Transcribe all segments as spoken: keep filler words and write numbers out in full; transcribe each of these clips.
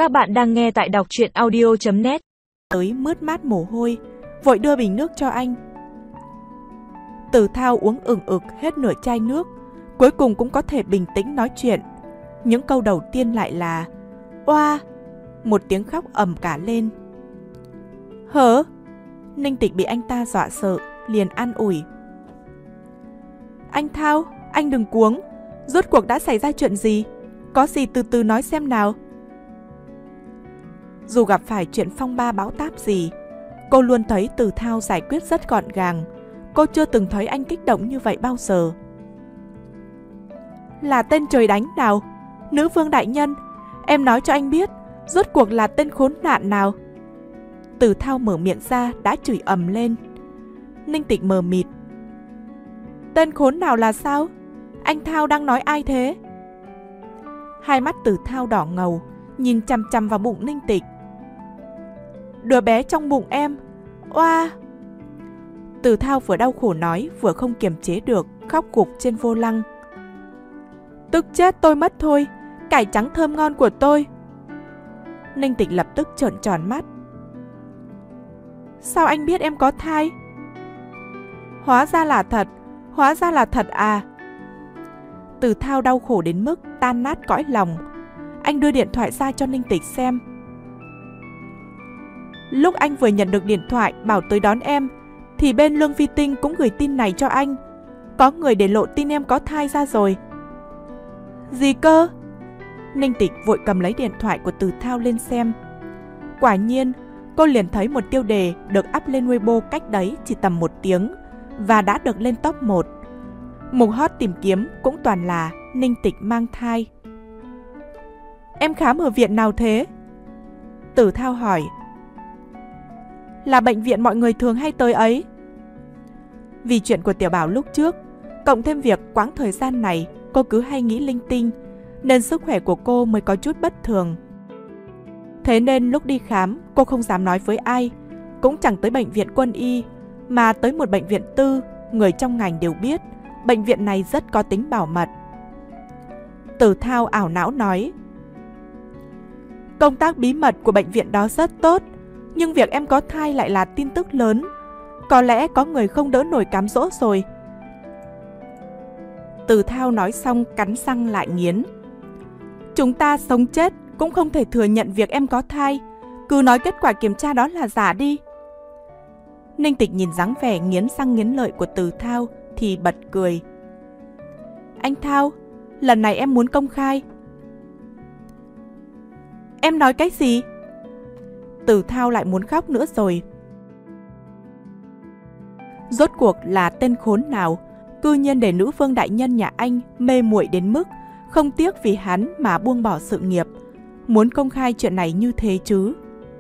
Các bạn đang nghe tại đọc truyện audio chấm net. Tới mướt mát mồ hôi, vội đưa bình nước cho anh. Từ Thao uống ừng ực hết nửa chai nước, cuối cùng cũng có thể bình tĩnh nói chuyện. Những câu đầu tiên lại là oa, một tiếng khóc ầm cả lên. Hở? Ninh Tịch bị anh ta dọa sợ, liền an ủi. Anh Thao, anh đừng cuống, rốt cuộc đã xảy ra chuyện gì? Có gì từ từ nói xem nào. Dù gặp phải chuyện phong ba bão táp gì, cô luôn thấy Từ Thao giải quyết rất gọn gàng. Cô chưa từng thấy anh kích động như vậy bao giờ. Là tên trời đánh nào? Nữ vương đại nhân, em nói cho anh biết, rốt cuộc là tên khốn nạn nào? Từ Thao mở miệng ra đã chửi ầm lên. Ninh Tịch mờ mịt. Tên khốn nào là sao? Anh Thao đang nói ai thế? Hai mắt Từ Thao đỏ ngầu, nhìn chằm chằm vào bụng Ninh Tịch. Đứa bé trong bụng em. Oa! Từ Thao vừa đau khổ nói, vừa không kiềm chế được, khóc gục trên vô lăng. Tức chết tôi mất thôi, cải trắng thơm ngon của tôi. Ninh Tịch lập tức trợn tròn mắt. Sao anh biết em có thai? Hóa ra là thật, hóa ra là thật à. Từ Thao đau khổ đến mức tan nát cõi lòng. Anh đưa điện thoại ra cho Ninh Tịch xem. Lúc anh vừa nhận được điện thoại bảo tới đón em, thì bên Lương Phi Tinh cũng gửi tin này cho anh. Có người để lộ tin em có thai ra rồi. Gì cơ? Ninh Tịch vội cầm lấy điện thoại của Từ Thao lên xem. Quả nhiên, cô liền thấy một tiêu đề được up lên Weibo cách đấy chỉ tầm một tiếng và đã được lên top một. Mục hot tìm kiếm cũng toàn là Ninh Tịch mang thai. Em khám ở viện nào thế? Từ Thao hỏi. Là bệnh viện mọi người thường hay tới ấy. Vì chuyện của Tiểu Bảo lúc trước, cộng thêm việc quãng thời gian này cô cứ hay nghĩ linh tinh, nên sức khỏe của cô mới có chút bất thường. Thế nên lúc đi khám, cô không dám nói với ai, cũng chẳng tới bệnh viện quân y, mà tới một bệnh viện tư, người trong ngành đều biết, bệnh viện này rất có tính bảo mật. Từ Thao ảo não nói. Công tác bí mật của bệnh viện đó rất tốt, nhưng việc em có thai lại là tin tức lớn. Có lẽ có người không đỡ nổi cám dỗ rồi. Từ Thao nói xong cắn răng lại nghiến. Chúng ta sống chết cũng không thể thừa nhận việc em có thai. Cứ nói kết quả kiểm tra đó là giả đi. Ninh Tịch nhìn dáng vẻ nghiến răng nghiến lợi của Từ Thao thì bật cười. Anh Thao, lần này em muốn công khai. Em nói cái gì? Từ Thao lại muốn khóc nữa rồi. Rốt cuộc là tên khốn nào cư nhiên để nữ vương đại nhân nhà anh mê muội đến mức không tiếc vì hắn mà buông bỏ sự nghiệp, muốn công khai chuyện này như thế chứ?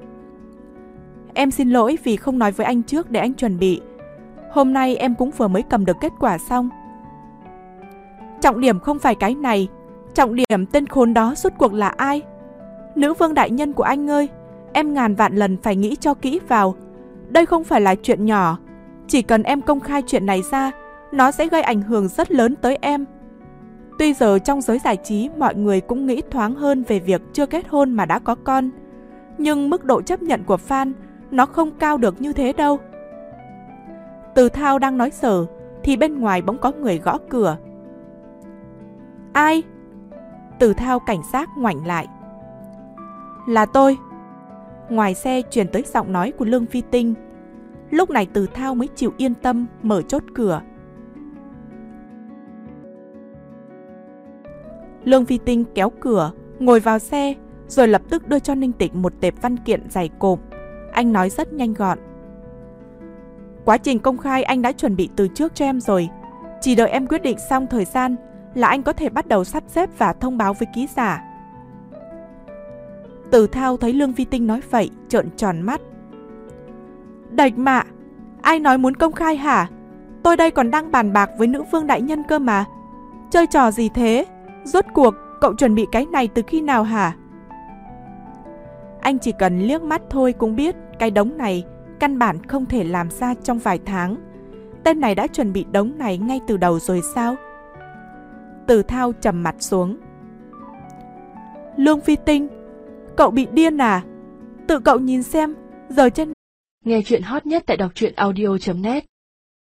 Em xin lỗi vì không nói với anh trước để anh chuẩn bị. Hôm nay em cũng vừa mới cầm được kết quả xong. Trọng điểm không phải cái này, trọng điểm tên khốn đó rốt cuộc là ai? Nữ vương đại nhân của anh ơi, em ngàn vạn lần phải nghĩ cho kỹ vào. Đây không phải là chuyện nhỏ. Chỉ cần em công khai chuyện này ra, nó sẽ gây ảnh hưởng rất lớn tới em. Tuy giờ trong giới giải trí mọi người cũng nghĩ thoáng hơn về việc chưa kết hôn mà đã có con, nhưng mức độ chấp nhận của fan nó không cao được như thế đâu. Từ Thao đang nói dở thì bên ngoài bỗng có người gõ cửa. Ai? Từ Thao cảnh giác ngoảnh lại. Là tôi. Ngoài xe truyền tới giọng nói của Lương Phi Tinh. Lúc này Từ Thao mới chịu yên tâm mở chốt cửa. Lương Phi Tinh kéo cửa, ngồi vào xe, rồi lập tức đưa cho Ninh Tịch một tệp văn kiện dày cộp. Anh nói rất nhanh gọn. Quá trình công khai anh đã chuẩn bị từ trước cho em rồi. Chỉ đợi em quyết định xong thời gian là anh có thể bắt đầu sắp xếp và thông báo với ký giả. Từ Thao thấy Lương Phi Tinh nói vậy, trợn tròn mắt. Đạch mạ, ai nói muốn công khai hả? Tôi đây còn đang bàn bạc với nữ vương đại nhân cơ mà. Chơi trò gì thế? Rốt cuộc cậu chuẩn bị cái này từ khi nào hả? Anh chỉ cần liếc mắt thôi cũng biết cái đống này căn bản không thể làm ra trong vài tháng. Tên này đã chuẩn bị đống này ngay từ đầu rồi sao? Từ Thao trầm mặt xuống. Lương Phi Tinh, Cậu bị điên à? Tự cậu nhìn xem, giờ trên... Nghe chuyện hot nhất tại đọc truyện audio chấm net.